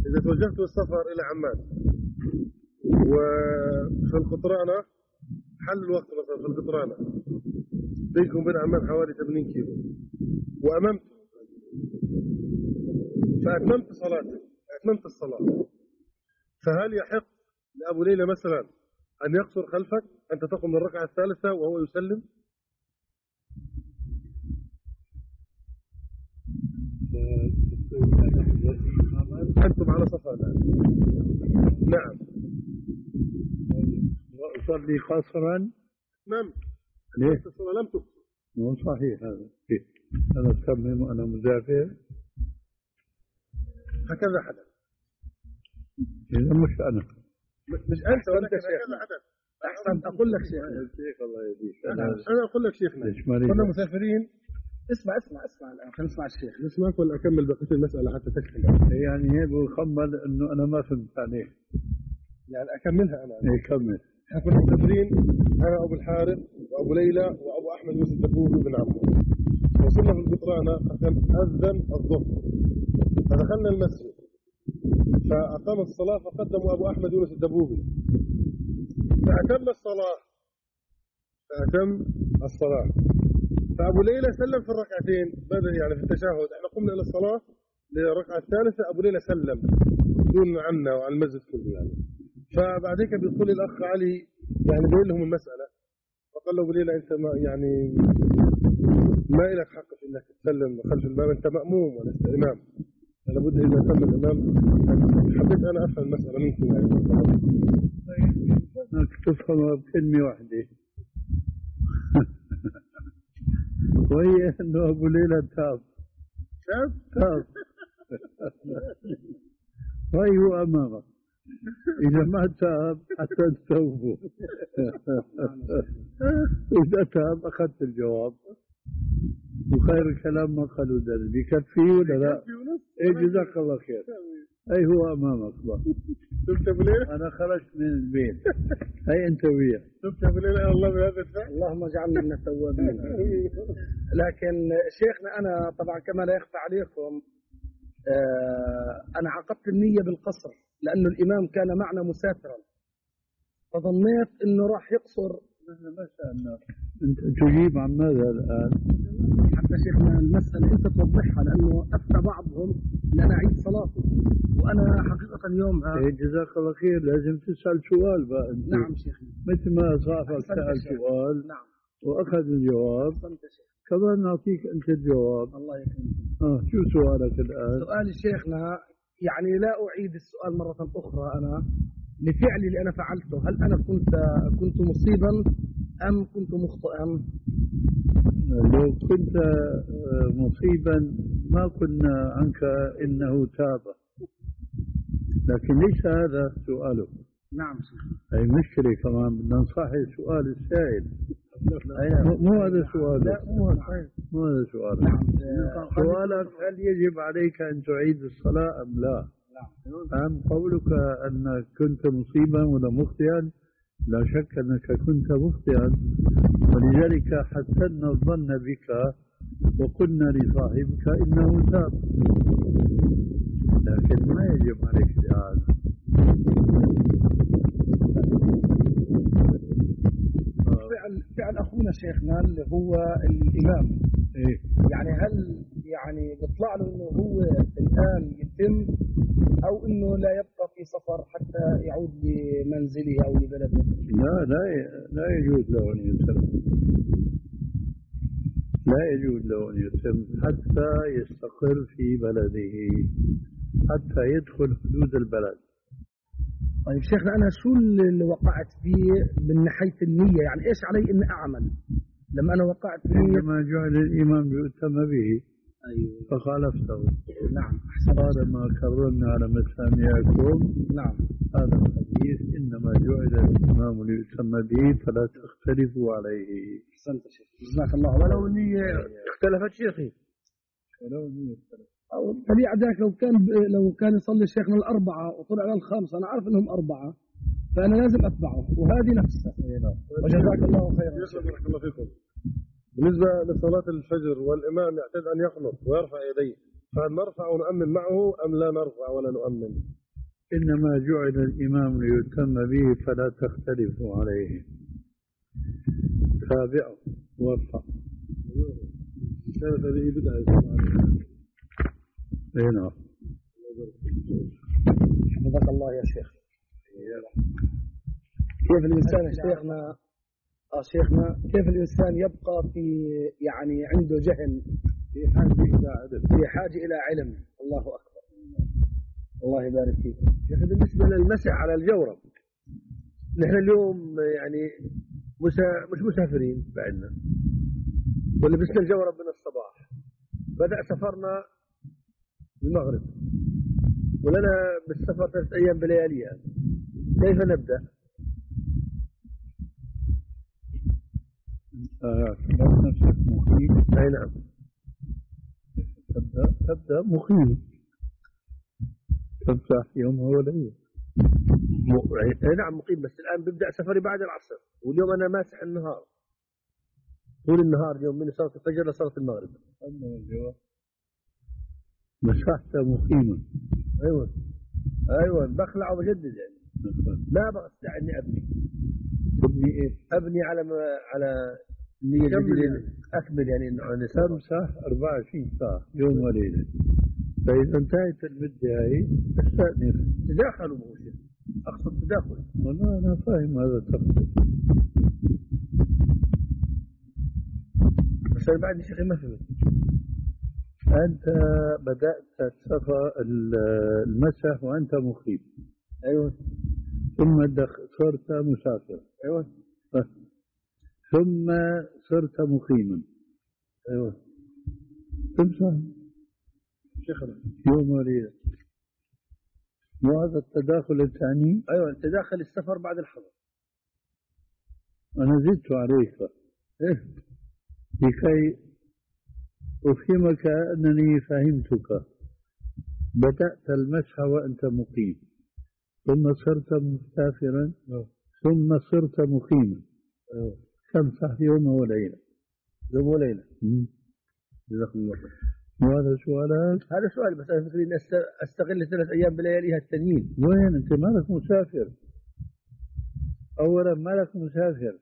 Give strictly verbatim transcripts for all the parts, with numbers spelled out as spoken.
إذا توجهت بالسفر إلى عمان وفي القطرانة حل الوقت مثلا في القطرانة بينكم وبين عمان حوالي ثمانين كيلو وأممت فأتممت صلاتي أتممت الصلاة، فهل يحق لأبو ليلى مثلا أن يقصر خلفك أنت تقوم من الركعة الثالثة وهو يسلم؟ أنتم على صفا الآن. نعم. وأصلي قصرا. نعم. ليه؟ الصلاة لم تقصر. مو صحيح هذا. أنا أتمم وأنا مسافر. هكذا حدث. إذا مش أنا. مش أنت ولكن هكذا حدث. أحسن أقول لك شيء. شيخ الله يهديك. أنا أنا أقول لك شيخنا. كنا مسافرين. اسمع اسمع اسمع الآن خلينا نسمع الشيخ. نسمعك ولا أكمل بقية المسألة حتى تكفي؟ يعني هيك بخمل إنه أنا ما فهمت عليه. يعني أكملها أنا. إيه كمل. إحنا كنا مسافرين أنا أبو الحارث وأبو ليلى وأبو أحمد يوسف دبوب بن عمو. وصلنا في القطرانة أذن الظهر فدخلنا المسجد فأقام الصلاة فقدموا أبو أحمد يونس الدبوبي فأتم الصلاة فأتم الصلاة فأبو ليلى سلم في الركعتين بدأ يعني في التشهد. احنا قمنا إلى الصلاة للركعة الثالثة أبو ليلى سلم دون عنا وعن المسجد كله يعني. فبعد هيك بيقول الأخ علي يعني بيقول لهم المسألة فقال له أبو ليلى أنت ما يعني ما لك حق في إنك تسلم خلف الإمام، أنت مأموم ولست إمام، لابد إذا تم الإمام. حبيت أنا أفهم المسألة منكم يعني. أنك تفهمها بكلمة واحدة وهي أنه أبو ليلى تاب تاب تاب وهي هو أمامك إذا ما تاب حتى تتوبوا إذا تاب أخذت الجواب وخير الكلام ما قالوا ذلك بكفي ولا لا؟ إيه جزاك الله خير. أي هو أمامك بقى. شفت أبو ليلى؟ أنا خرجت من البيت هاي أنت وياه. شفت أبو ليلى الله بهذا الفعل. اللهم اجعلنا من التوابين. لكن شيخنا أنا طبعا كما لا يخفى عليكم أنا عقدت النية بالقصر لأنه الإمام كان معنا مسافرا فظنيت أنه راح يقصر. ما شاء الله. أنت تجيب عن ماذا الآن؟ حتى شيخنا المسألة أنت توضحها لأنه أفتى بعضهم لأن أعيد صلاته وأنا حقيقة يومها. إيه جزاك الله خير لازم تسأل سؤال بقى أنت. نعم شيخنا. مثل ما صاحبك سأل سؤال. نعم. وأخذ الجواب. كمان نعطيك أنت الجواب. الله يكرمك. آه شو سؤالك الآن؟ سؤالي شيخنا يعني لا أعيد السؤال مرة أخرى أنا لفعلي اللي أنا فعلته هل أنا كنت كنت مصيبا أم كنت مخطئا؟ لو كنت مصيبا ما قلنا عنك إنه تاب لكن ليس هذا سؤاله. نعم شيخ. أي مشكلة كمان بدنا نصحح سؤال السائل. مو هذا سؤالك. لا مو مو هذا سؤالك. نعم. سؤالك هل يجب عليك أن تعيد الصلاة أم لا؟ نعم. أم قولك أنك كنت مصيبا ولا مخطئا؟ لا شك أنك كنت مخطئا ولذلك حسنا الظن بك وقلنا لصاحبك إنه تاب لكن ما يجب عليك الإعادة. فعل فعل أخونا شيخنا اللي هو الإمام. إيه؟ يعني هل يعني بيطلع له إنه هو الآن يتم أو إنه لا يبقى في سفر حتى يعود لمنزله أو لبلده؟ لا لا لا يجوز له أن يتم. لا يجوز له أن يتم حتى يستقر في بلده حتى يدخل حدود البلد. طيب شيخنا أنا شو اللي وقعت فيه من ناحية النية يعني إيش علي إن أعمل لما أنا وقعت فيه؟ عندما جعل الإمام يؤتم به. أيوة. فخالفته. نعم. قال ما كررنا على مسامعكم. نعم. هذا الحديث إنما جعل الإمام ليؤتم به فلا تختلفوا عليه. أحسنت شيخ جزاك الله. ولو النية اختلفت شيخي. ولو النية اختلفت. أو طبيعة ذلك لو كان لو كان يصلي الشيخ من الأربعة وطلع على الخامسة أنا عارف إنهم أربعة فأنا لازم أتبعه وهذه نفسها. وجزاك الله خيرا. بارك الله فيكم. بالنسبة لصلاة الفجر والإمام يعتاد أن يقنط ويرفع يديه فهل نرفع ونؤمن معه أم لا نرفع ولا نؤمن؟ إنما جعل الإمام ليتم به فلا تختلفوا عليه. تابعه وارفع. كانت هذه بدعة. اي نعم. حفظك الله يا شيخ. كيف الإنسان يا شيخنا آه شيخنا كيف الإنسان يبقى في يعني عنده جهل في حاجة إلى علم في حاجة إلى علم؟ الله أكبر. الله يبارك فيك. يا أخي بالنسبة للمسح على الجورب، نحن اليوم يعني مسا... مش مسافرين بعدنا، ولبسنا الجورب من الصباح، بدأ سفرنا المغرب ولنا بالسفر ثلاث أيام بلياليها، كيف نبدأ؟ اعتبر نفسك مقيم. أي نعم. تبدأ تبدأ مقيم، تمسح يومها وليلة. م... أي نعم مقيم، بس الآن ببدأ سفري بعد العصر، واليوم أنا ماسح النهار طول النهار اليوم من صلاة الفجر لصلاة المغرب. مسحت مقيما. أيوة أيوة بخلع وبجدد يعني. لا بستطيع إني أبني. تبني إيه؟ أبني على ما على اللي يعني أكمل يعني إنه أنا تمسح أربعة وعشرين ساعة يوم وليلة. فإذا انتهت المدة هاي استأنف. تداخلوا موشي. أقصد تداخل. والله أنا فاهم هذا التقصد. بس أنا بعد شيخي ما فهمت. أنت بدأت السفر المسح وأنت مقيم. أيوة. ثم صرت مسافر. أيوة. ثم صرت مقيما. أيوة. تمسح شيخنا يوم وليلة. وهذا التداخل الثاني. أيوة تداخل السفر بعد الحضر. أنا زدت عليك إيه؟ لكي أفهمك أنني فهمتك. بدأت المسح وأنت مقيم، ثم صرت مسافرا، ثم صرت مقيما. تمسح يوم وليلة. يوم وليلة. جزاكم الله خير. وهذا سؤالات. هذا سؤال بس أنا فكري إني أستغل ثلاث أيام بلياليها التانيين. وين أنت مالك مسافر؟ أولا مالك مسافر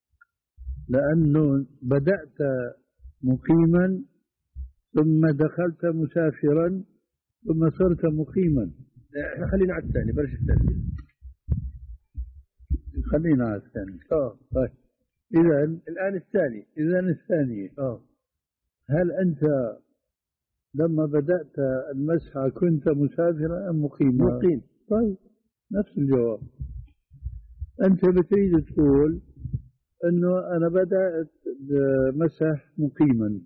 لأنه بدأت مقيما ثم دخلت مسافرا ثم صرت مقيما. احنا خلينا على الثاني، بلاش الثاني. خلينا على الثاني. اه طيب إذا الآن الثاني. إذا الثاني اه هل أنت لما بدأت المسح كنت مسافرا أم مقيما؟ مقيم. طيب نفس الجواب. أنت بتريد تقول أنه أنا بدأت مسح مقيما،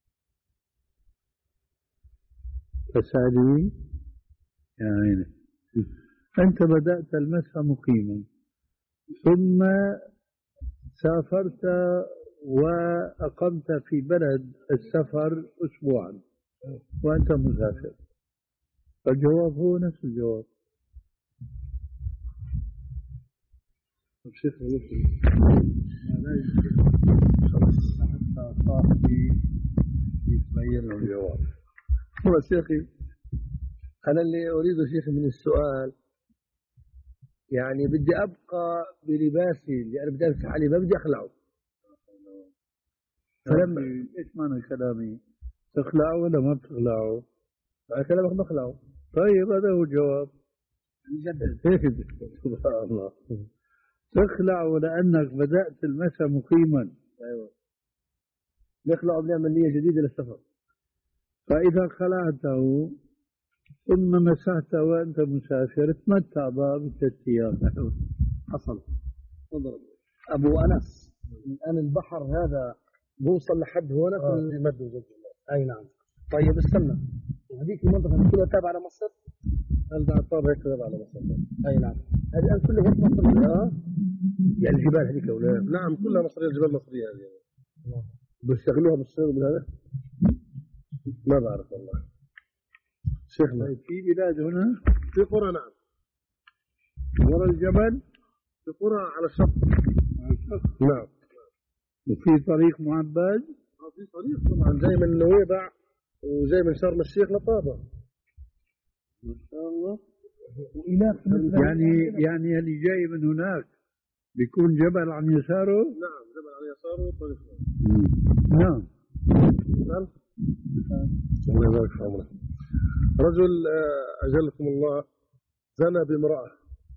فسألي يا عيني أنت بدأت المسح مقيما ثم سافرت وأقمت في بلد السفر أسبوعا وأنت مسافر، فالجواب هو نفس الجواب. الشيخ يمكن لا يمكن خلاص حتى صاحبي يتغير الجواب. هو شيخي أنا اللي أريده شيخي من السؤال يعني بدي أبقى بلباسي اللي أنا بدي أمسح عليه، ما بدي أخلعه. فلما إيش معنى كلامي؟ تخلعه ولا ما بتخلعه؟ معنى كلامك بخلعه. طيب هذا هو الجواب. نجدد. سبحان الله. تخلعه لأنك بدأت المسح مقيما. أيوة. نخلعه بنعمل نية جديدة للسفر. فإذا خلعته ثم مسحت وأنت مسافر تمتع بقى بثلاث أيام. حصل. تفضل أبو أنس. الآن البحر هذا بوصل لحد هنا في المد وجد. أي نعم. طيب استنى، هذيك المنطقة كلها تابعة لمصر؟ هل بعد طابع تابعة على مصر؟ أي نعم. هذه الآن كلها وسط مصر. اه يعني الجبال هذيك ولا؟ نعم كلها مصرية، الجبال مصرية هذه. بيستغلوها بالصيد بالهذا؟ ما بعرف والله. شيخنا في بلاد هنا في قرى نعم وراء الجبل، في قرى على الشط. على الشط. نعم. وفي طريق معبد. في طريق طبعا جاي من نويبع وجاي من شرم الشيخ لطابة. ما شاء الله. وإناث يعني يعني اللي جاي من هناك بيكون جبل عن يساره. نعم جبل على يساره وطريق. نعم. نعم. الله يبارك في عمرك. رجل أجلكم الله زنى بامرأة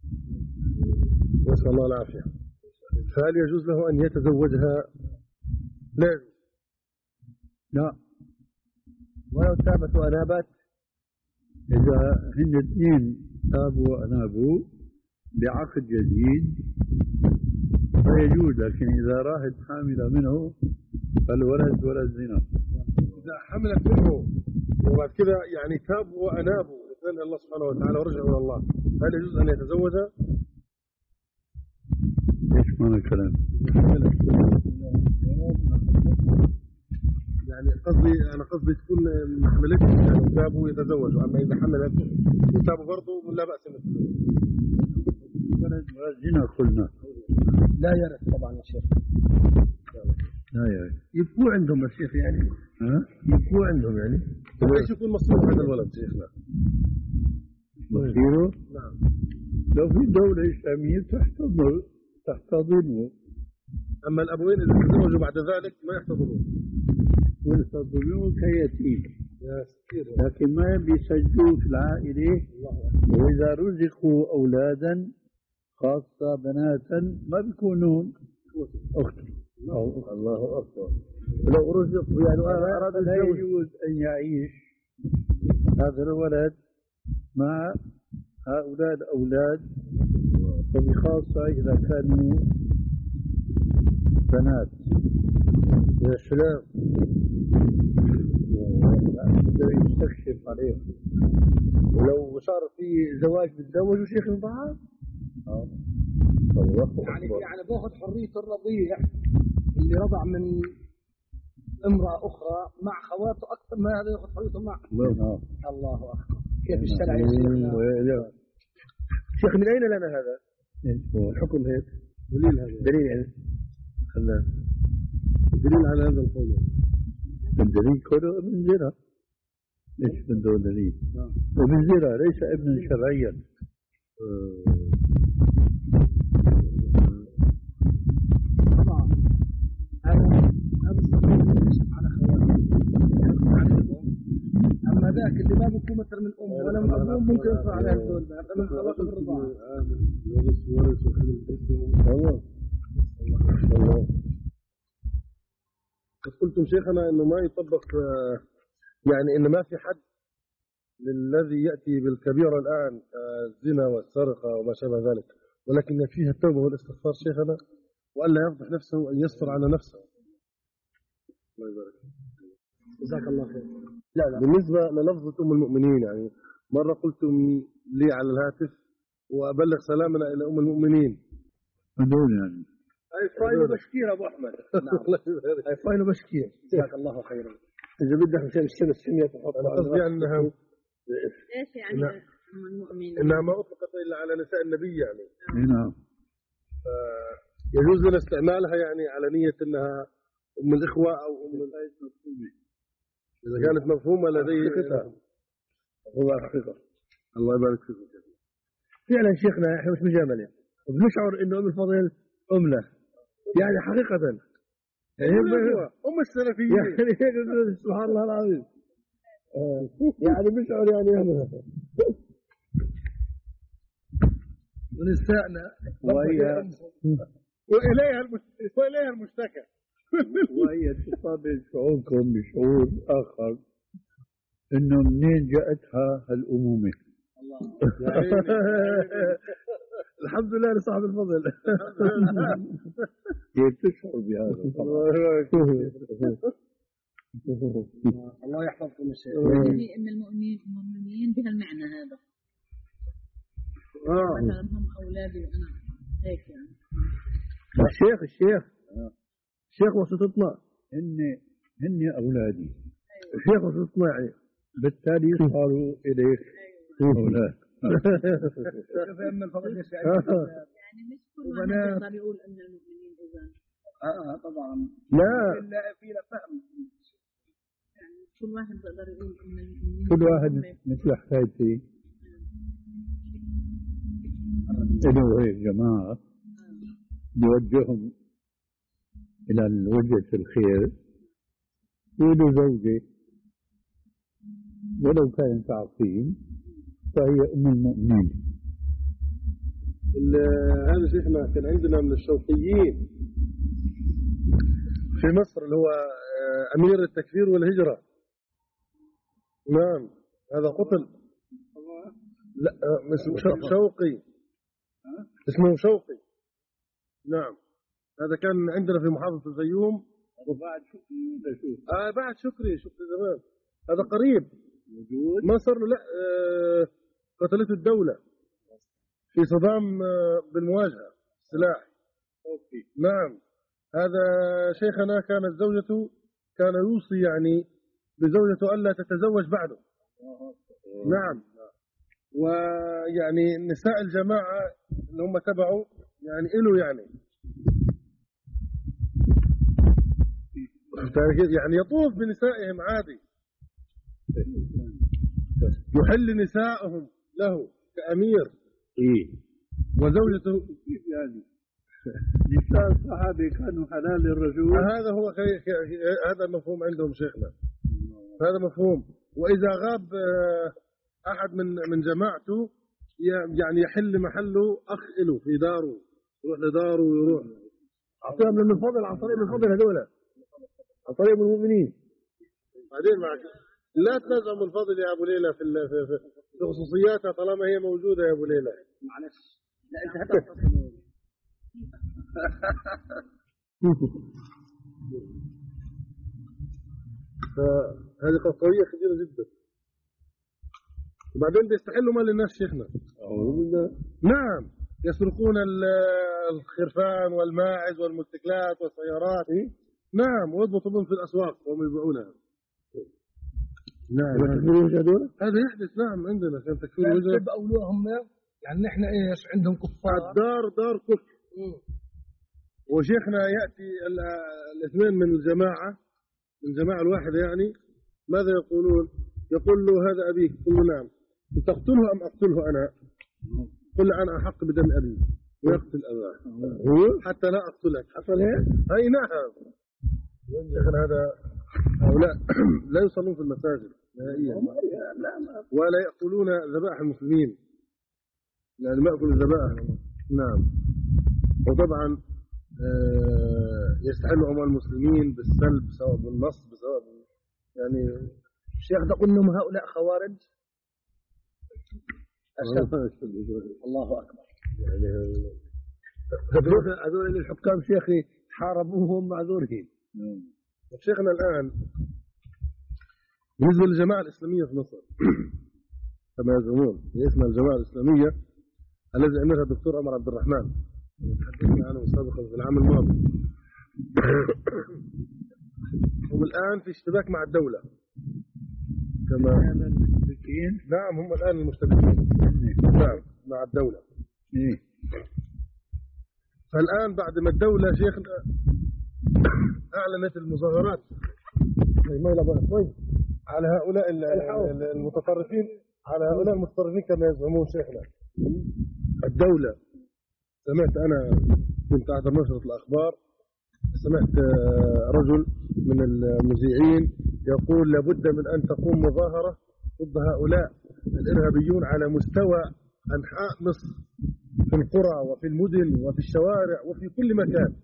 نسأل الله العافية، فهل يجوز له أن يتزوجها؟ لا يجوز. لا، ولو تابت وأنابت، إذا هن اثنين تابوا وأنابوا بعقد جديد فيجوز، لكن إذا راحت حاملة منه فالولد ولد زنا. إذا حملت منه وبعد كده يعني تابوا وأنابوا الاثنين الله سبحانه وتعالى ورجعوا إلى الله، هل يجوز أن يتزوجها؟ إيش معنى الكلام؟ يعني قصدي أنا قصدي تكون ما حملتش يعني تابوا يتزوجوا، أما إذا حملت وتابوا برضه لا بأس بالتزوج. ولد ولد زنا قلنا لا يرث طبعا يا شيخ. لا يا يبكوا عندهم الشيخ يعني. ها؟ يبكوا عندهم يعني. ايش يكون مصروف هذا الولد شيخنا؟ مصيره نعم. لو في دولة إسلامية تحتضن تحتضنه، أما الأبوين إذا تزوجوا بعد ذلك ما يحتضنون ويحتضنوه كيتيم، يا ستير. لكن ما بيسجلوه في العائلة. وإذا رزقوا أولادا خاصة بناتا ما بيكونون أخته. الله أكبر. لو رزق يعني أراد لا الزوج يجوز أن يعيش هذا الولد مع هؤلاء الأولاد، وبخاصة إذا كانوا بنات. يا سلام. يستكشف عليهم. ولو صار في زواج بالزوج وشيخ البعض يعني يعني باخذ حرية الرضيع اللي رضع من امرأة أخرى مع خواته أكثر ما هذا ياخذ حريته مع. الله أكبر. كيف الشرع يا شيخ؟ من أين لنا هذا الحكم هيك؟ دليل هذا. دليل يعني خلنا دليل على هذا القول. الدليل كله ابن زنا. ايش بده دليل؟ ابن زنا ليس ابنا شرعيا. طبعا هذا هذا الصغير على خواته. أما ذاك اللي ما بيكون مثل من أم ولا من أبوه ممكن يطلع على هذول هذا من خواته بالرضاعة. الله الله. قلتم شيخنا انه ما يطبق يعني انه ما في حد للذي ياتي بالكبيره الان الزنا والسرقه وما شابه ذلك، ولكن فيها التوبه والاستغفار شيخنا، والا يفضح نفسه وان يستر على نفسه. الله يبارك. جزاك الله خير. لا لا بالنسبه للفظه ام المؤمنين، يعني مره قلتم لي على الهاتف وابلغ سلامنا الى ام المؤمنين. هذول يعني هاي فاينه بشكير ابو احمد. نعم. هاي فاينه بشكير. جزاك الله خيرا. اذا بدك مشان السنه السنيه تحط انا قصدي يعني انها ايش يعني ام المؤمنين؟ انها ما اطلقت الا على نساء النبي يعني. نعم. يجوز لنا استعمالها يعني على نيه انها ام الاخوه او ام اذا كانت مفهومه لدي. والله حقيقه. الله يبارك فيكم. فعلا شيخنا احنا مش مجامله وبنشعر انه ام الفضل امله يعني حقيقه يعني ام السلفيين يعني سبحان الله العظيم. يعني بنشعر يعني يعملها ونسائنا وهي واليها واليها المشتكى وهي تصابر شعوركم بشعور آخر إنه منين جاءتها هالأمومة. الحمد لله لصاحب الفضل. هي تشعر بهذا طبعا. الله يحفظكم الشيخ. يعني ام المؤمنين المؤمنين بهالمعنى هذا. اه مثلا هم اولادي وانا هيك يعني. الشيخ الشيخ الشيخ وسطنا هن هن أولادي. الشيخ وسطنا يعني بالتالي صاروا إليك أولاد. كيف ام الفضل يعني مش كل واحد يقدر يقول ان المؤمنين اذا اه طبعا لا الا في فهم كل واحد بقدر يقول إن كل واحد مثل حكايتي له هيك جماعة يوجههم إلى الوجهة الخير، وله زوجة ولو كانت عقيم فهي أم المؤمنين. هذا شيخنا كان عندنا من الشوقيين في مصر اللي هو أمير التكفير والهجرة. نعم هذا قتل. لا اسمه شوقي، اسمه شوقي. نعم هذا كان عندنا في محافظة الفيوم. وبعد شكري آه بعد شكري شكري زمان، هذا قريب موجود ما صار له. لا آه قتلته الدولة في صدام آه بالمواجهة سلاح. أوكي. نعم هذا شيخنا كانت زوجته كان يوصي يعني بزوجته ألا تتزوج بعده. نعم ويعني نساء الجماعة اللي هم تبعوا يعني إله يعني يعني يطوف بنسائهم عادي، يحل نسائهم له كأمير. إيه وزوجته يعني نساء الصحابة كانوا حلال للرجل. هذا هو خي... خي... هذا المفهوم عندهم شيخنا، هذا مفهوم. وإذا غاب أحد من من جماعته يعني يحل محله أخ له في داره، يروح لداره ويروح أعطيهم من الفضل عن طريق من الفضل هذول عن طريق المؤمنين. بعدين معك لا تنزعوا من الفضل يا أبو ليلى في في, في خصوصياتها طالما هي موجودة يا أبو ليلى. معلش لا أنت حتى فهذه قضية كبيرة جدا. وبعدين بيستحلوا مال الناس شيخنا. نعم يسرقون الخرفان والماعز والموتوسيكلات والسيارات. نعم ويضبطوا بهم في الأسواق وهم يبيعونها. نعم هذا يحدث. نعم عندنا كان تكفير وجه. بأولوهم يعني نحن إيش عندهم كفار. الدار دار كفر. وشيخنا يأتي الاثنين من الجماعة من الجماعة الواحدة يعني ماذا يقولون؟ يقول له هذا أبيك، يقول له نعم، تقتله أم أقتله أنا؟ قل أنا أحق بدم أبي ويقتل أباه حتى لا أقتلك. حصل هيك؟ أي نعم. شيخنا هذا هؤلاء لا يصلون في المساجد نهائيا ولا يأكلون ذبائح المسلمين، يعني ما يأكل الذبائح. نعم وطبعا يستحلوا أموال المسلمين بالسلب سواء بالنصب سواء يعني. الشيخ تقول لهم هؤلاء خوارج. الله أكبر. يعني هذول الحكام شيخي حاربوهم معذورين. شيخنا الآن بالنسبة للجماعة الإسلامية في مصر كما يزعمون هي اسمها الجماعة الإسلامية الذي أمرها الدكتور عمر عبد الرحمن تحدثنا عنه سابقا في العام الماضي. هم الآن في اشتباك مع الدولة كما المشتبكين. نعم هم الآن المشتبكين نعم مع الدولة. فالآن بعد ما الدولة شيخنا أعلنت المظاهرات على هؤلاء المتطرفين على هؤلاء المتطرفين كما يزعمون شيخنا. الدولة سمعت أنا كنت أحضر نشرة الأخبار سمعت رجل من المذيعين يقول لابد من أن تقوم مظاهرة ضد هؤلاء الإرهابيون على مستوى أنحاء مصر في القرى وفي المدن وفي الشوارع وفي كل مكان.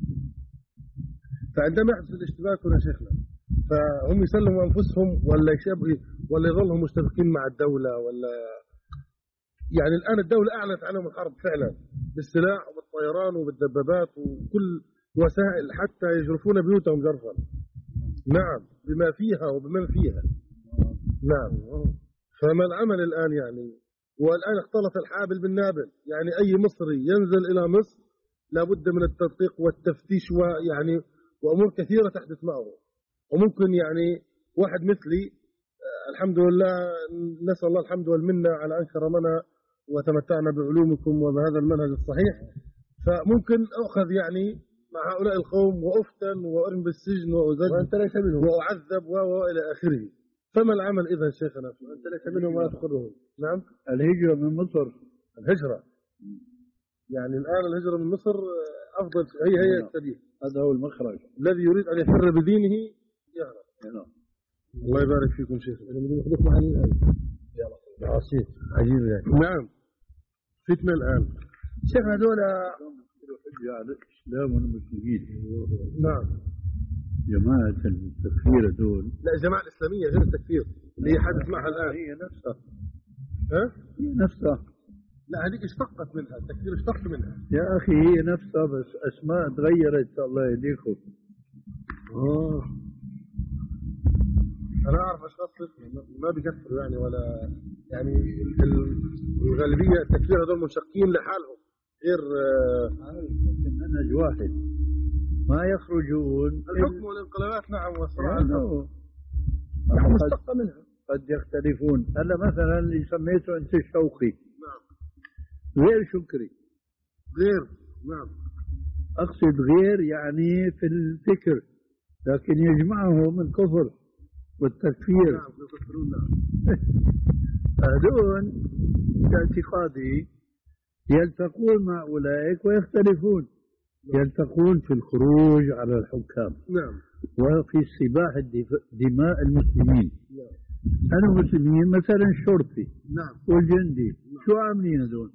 فعندما يحدث الاشتباك هنا شيخنا فهم يسلموا أنفسهم ولا يشبه ولا يظلهم مشتبكين مع الدولة ولا يعني. الآن الدولة أعلنت عنهم الحرب فعلا بالسلاح وبالطيران وبالدبابات وكل وسائل حتى يجرفون بيوتهم جرفا. نعم بما فيها وبمن فيها. نعم فما العمل الآن يعني؟ والآن اختلط الحابل بالنابل يعني أي مصري ينزل إلى مصر لابد من التدقيق والتفتيش ويعني وأمور كثيرة تحدث معه. وممكن يعني واحد مثلي الحمد لله نسأل الله الحمد والمنة على أن كرمنا وتمتعنا بعلومكم وبهذا المنهج الصحيح فممكن أخذ يعني مع هؤلاء القوم وأفتن وأرمي بالسجن وأزج وأنت ليس منهم وأعذب وإلى آخره. فما العمل إذا شيخنا؟ أنت ليس منهم ولا تقرهم. نعم. الهجرة من مصر. الهجرة يعني الآن الهجرة من مصر أفضل، هي هي السبيل، هذا هو المخرج. الذي يريد أن يفر بدينه يهرب. نعم. الله يبارك فيكم شيخ. عجيب يعني. نعم فتنة الآن شيخنا هذول على الإسلام والمسلمين. نعم. جماعة التكفير دول. لا الجماعة الإسلامية غير التكفير اللي هي حدث معها الآن. هي نفسها. ها؟ هي نفسها. لا هذيك اشتقت منها، التكفير اشتق منها. يا أخي هي نفسها بس أسماء تغيرت الله يهديكم. آه. أنا أعرف أشخاص ما بيكفروا يعني ولا يعني الغالبية التكفير هذول منشقين لحالهم غير منهج واحد ما يخرجون. الحكم والانقلابات نعم والصراع نعم مشتقة منها قد يختلفون. هلا مثلا اللي سميته أنت شوقي نعم غير شكري غير نعم أقصد غير يعني في الفكر لكن يجمعهم الكفر والتكفير. نعم يكفرون. نعم هذول باعتقادي يلتقون مع أولئك ويختلفون. يلتقون في الخروج على الحكام نعم وفي استباحة دماء المسلمين. نعم أنا مسلمين مثلا الشرطي نعم والجندي شو عاملين هذول؟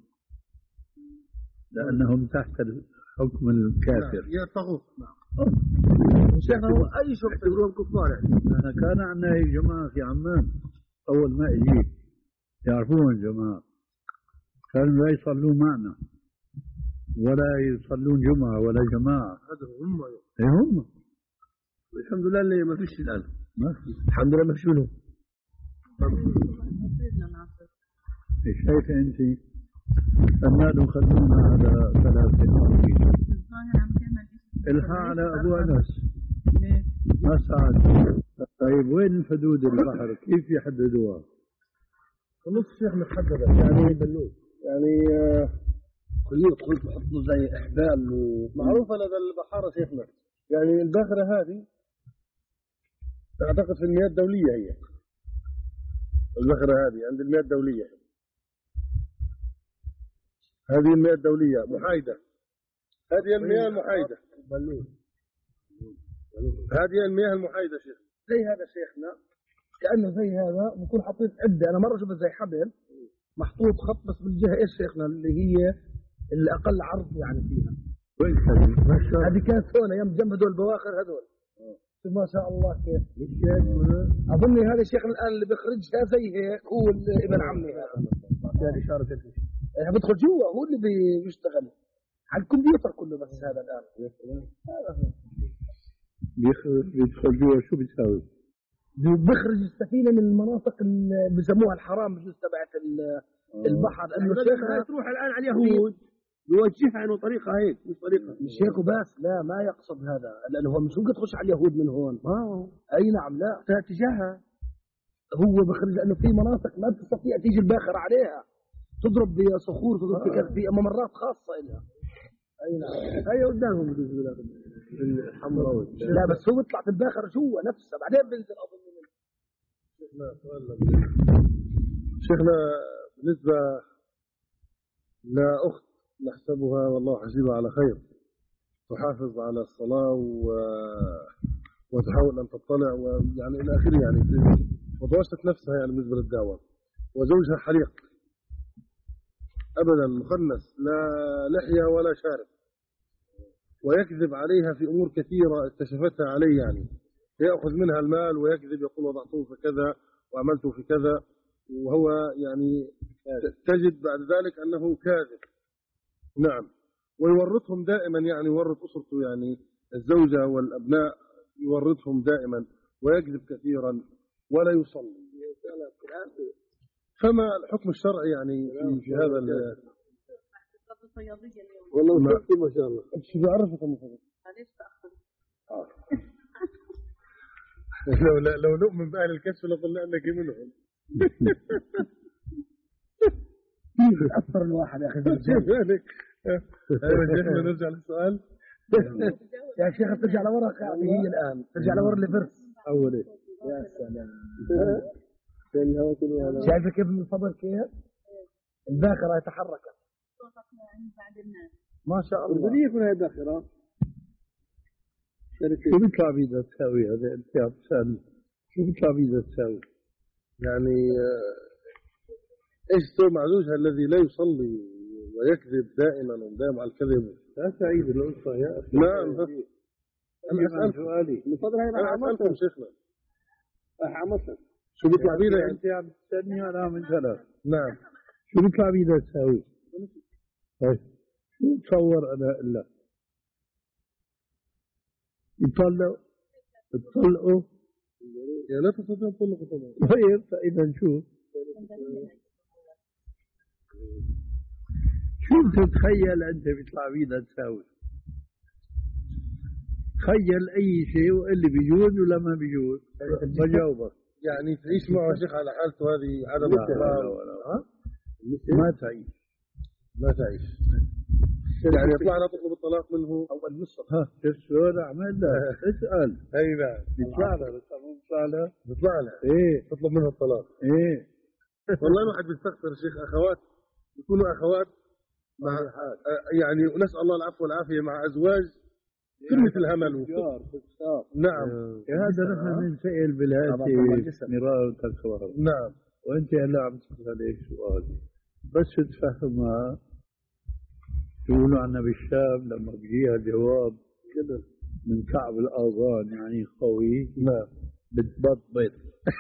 لأنهم تحت الحكم الكافر. نعم. يا طاغوت. نعم شيخنا هو أي شرطي يقولون كفار يعني. أنا كان عندنا هيك جماعة في عمان أول ما إجيت يعرفون الجماعة كانوا لا يصلون معنا ولا يصلون جمعة ولا جماعة. هذا هم اي هم الحمد لله اللي ما فيش الآن. ما في. الحمد لله ما فيش منهم. شايفة أنت الناس خلونا على ثلاثة وعشرين. الحق على أبو أنس أسعد. طيب وين الحدود البحر كيف يحددوها؟ نص شيخ متحددة يعني بلوز يعني كل يدخل تحط له زي إحبال معروفة لدى البحارة شيخنا. يعني الباخرة هذه أعتقد في المياه الدولية، هي الباخرة هذه عند المياه الدولية، هذه المياه الدولية محايدة، هذه المياه المحايدة هذه المياه المحايدة شيخ. زي هذا شيخنا كأنه زي هذا بكون حاطين عدة. أنا مرة شفت زي حبل محطوط خط بس بالجهة إيش شيخنا اللي هي اللي أقل عرض يعني فيها. وين هذه؟ هذه كانت هون يم جنب هذول البواخر هذول. شوف ما شاء الله كيف. أظن هذا الشيخ الآن اللي بيخرجها زي هيك هو ابن عمي هذا. هذه إشارة كذا. يعني بدخل جوا هو اللي بيشتغل على الكمبيوتر كله بس هذا الآن. بيدخل جوا شو بيساوي؟ بيخرج السفينة من المناطق اللي بيسموها الحرام بجوز تبعت البحر. لأنه الشيخ تروح الآن على اليهود يوجهها إنه طريقة هيك مش طريقة مش هيك وبس. لا ما يقصد هذا لأنه هو مش ممكن تخش على اليهود من هون. آه. أي نعم لا تجاهها هو بخرج لأنه في مناطق ما تستطيع تيجي الباخرة عليها تضرب بصخور تضرب آه. في ممرات خاصة لها. أي نعم هي قدامهم الحمراوي. لا بس هو بيطلع في الباخرة جوا نفسها بعدين بينزل أظن منه. شيخنا بالنسبة لأخت نحسبها والله حسيبها على خير تحافظ على الصلاة و... وتحاول أن تطلع ويعني إلى آخره يعني وتوسط نفسها يعني بالنسبة للدعوة وزوجها حليق أبدا مخنث لا لحية ولا شارب ويكذب عليها في أمور كثيرة اكتشفتها عليه يعني يأخذ منها المال ويكذب يقول وضعته في كذا وعملته في كذا وهو يعني تجد بعد ذلك أنه كاذب. نعم ويورطهم دائما يعني يورط أسرته يعني الزوجة والأبناء يورطهم دائما ويكذب كثيرا ولا يصلي. فما الحكم الشرعي يعني في, في هذا ال والله ما ما شاء الله شو بعرفك المفروض معلش تأخر لو لو نؤمن بأهل الكشف لقلنا أنك منهم. أثر الواحد يا أخي شوف ذلك. أيوة نرجع للسؤال. يا شيخ ترجع لورا هذه هي الآن ترجع لورا لفرس أولي يا سلام شايفة كيف من الفضل كيف الذاكرة يتحركت بعد الناس ما شاء الله أردنية يكون هي الذاكرة شو بيطلع بيدها تساوي هذا أنت عم تسأل شو بيطلع بيدها تساوي؟ يعني ايش سوى معزوجها الذي لا يصلي ويكذب دائما ودائما على الكذب؟ لا تعيد الأسرة يا أخي. نعم بس انا اسال سؤالي من فضل هاي راح انا عمصر اسالكم شيخنا راح عمصر شو بيطلع بينا أنت عم تسألني أنا من ثلاث نعم شو بيطلع بيدها تساوي؟ طيب شو تصور أنا إلا يطلعوا يطلقوا يا لا تستطيع تطلق طبعا. طيب فإذا نشوف شو تتخيل أنت بيطلع بيدها تساوي؟ تخيل أي شيء وقال لي بيجوز ولا ما بيجوز بجاوبك. يعني تعيش معه شيخ على حالته هذه عدم لا الطلاق لا لا ما تعيش ما تعيش يعني يطلع لنا تطلب الطلاق منه أو النصر ها شوف شلون أعمل لا اسأل اي نعم بيطلع لها بس بيطلع لها بيطلع لها إيه تطلب منها الطلاق إيه والله الواحد بيستغفر شيخ اخوات يكونوا اخوات مع آه، يعني ونسال الله العفو والعافيه مع ازواج قمه الهمل والفقر. نعم هذا نحن ننسأل بالهاتف مرارا وتكرارا نعم وأنت هلا عم تسأل إيش سؤال بس تفهمها يقولوا عنا بالشام لما بيجيها جواب كده من كعب الآذان يعني قوي نعم بتبطبط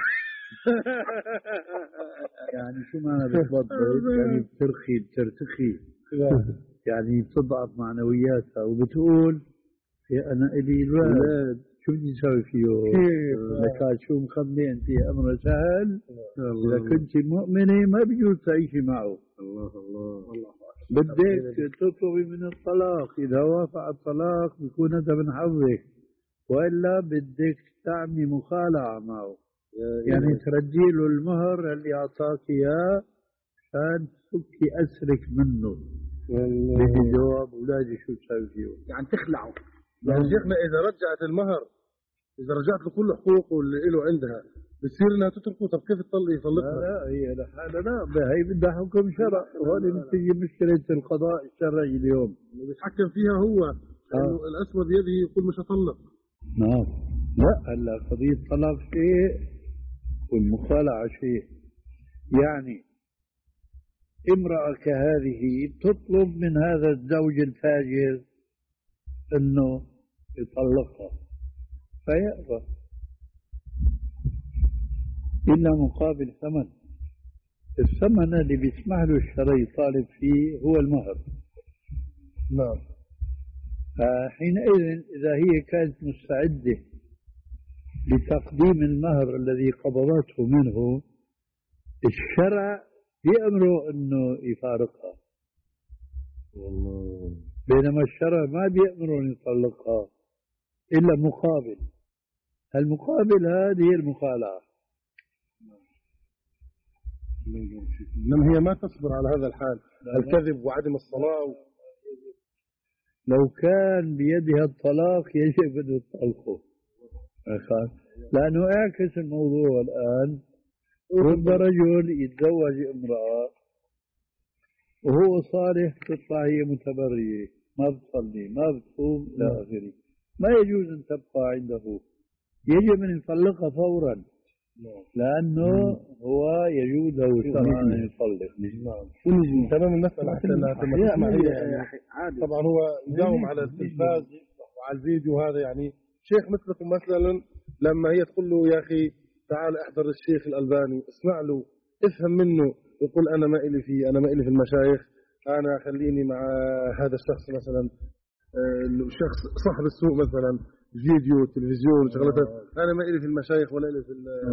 يعني شو معنى بتبطبط؟ يعني بترخي بترتخي يعني بتضعف معنوياتها وبتقول يا أنا إلي الولد شو بدي أسوي فيه؟ لك شو مخبي أنت أمر سهل إذا كنت مؤمنة ما بيجوز تعيشي معه الله الله الله بدك تطلبي من الطلاق إذا وافق الطلاق بيكون هذا من حظك وإلا بدك تعملي مخالعة معه يعني ترجي له المهر اللي أعطاك إياه عشان تفكي أسرك منه بدي جواب أولادي شو تسوي فيه يعني تخلعه يعني شيخنا اذا رجعت المهر اذا رجعت له كل حقوقه اللي له عندها بتصير انها تتركه طب كيف تطلق لا يطلقها؟ لا هي لحالها لا هي بدها حكم شرع وهذه بتجي مشكلة القضاء الشرعي اليوم بيتحكم فيها هو انه الاسود بيده يقول مش هطلق نعم لا هلا قضية الطلاق شيء والمخالعة شيء يعني امرأة كهذه تطلب من هذا الزوج الفاجر انه يطلقها فيأبى إلا مقابل ثمن الثمن اللي بيسمح له الشرع يطالب فيه هو المهر نعم فحينئذ إذا هي كانت مستعدة لتقديم المهر الذي قبضته منه الشرع بيأمره أنه يفارقها والله بينما الشرع ما بيأمره أن يطلقها إلا مقابل المقابل هذه المخالعة انما هي ما تصبر على هذا الحال الكذب وعدم الصلاة لو كان بيدها الطلاق يجب أن يطلقه لأنه اعكس الموضوع الآن رب رجل يتزوج امرأة وهو صالح تطلع هي متبرية ما بتصلي ما بتصوم إلى آخره ما يجوز أن تبقى عنده يجب أن يطلقها فورا لأنه هو يجوز له شرعا أن يطلق تمام المسألة حتى لا تمام طبعا هو يداوم على التلفاز وعلى الفيديو هذا يعني شيخ مثلكم مثلا لما هي تقول له يا أخي تعال احضر الشيخ الألباني اسمع له افهم منه يقول أنا ما إلي فيه أنا ما إلي في المشايخ أنا خليني مع هذا الشخص مثلا الشخص صاحب السوق مثلا فيديو تلفزيون شغلات انا ما إلي في المشايخ ولا إلي في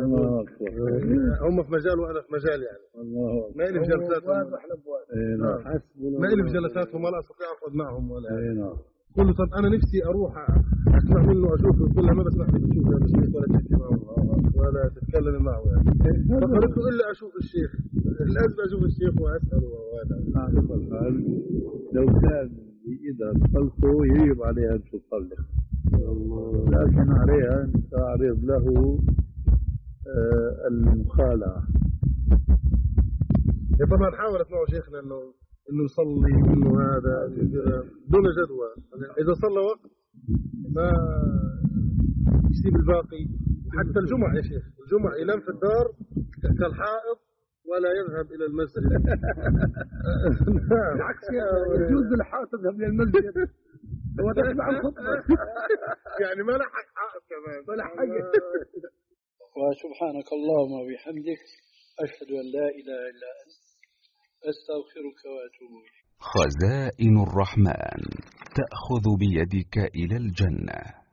هم في مجال وانا في مجال يعني الله ما إلي في جلساتهم ما إلي في جلساتهم ولا استطيع اقعد معهم ولا قل له طب انا نفسي اروح اسمع منه اشوفه يقول له ما بسمع منه تشوف يا مش ولا تحكي معه ولا تتكلم معه يعني فقلت له الا اشوف الشيخ لازم اشوف الشيخ واساله وهذا لو كان إذا طلقه يجب عليها أن تطلق، لكن عليها أن تعرض له آه المخالعة. طبعا حاولت معه شيخنا انه انه يصلي انه هذا دون جدوى، اذا صلى وقت ما يسيب الباقي. حتى الجمعة يا شيخ، الجمعة ينام في الدار كالحائط ولا يذهب الى المسجد. بالعكس يجوز للحائط يذهب الى المسجد هو تسمع الخطبة. يعني ما لحق حائط كمان ما لحق. وسبحانك اللهم وبحمدك أشهد أن لا إله إلا أنت أستغفرك وأتوب إليك. خزائن الرحمن تأخذ بيدك إلى الجنة.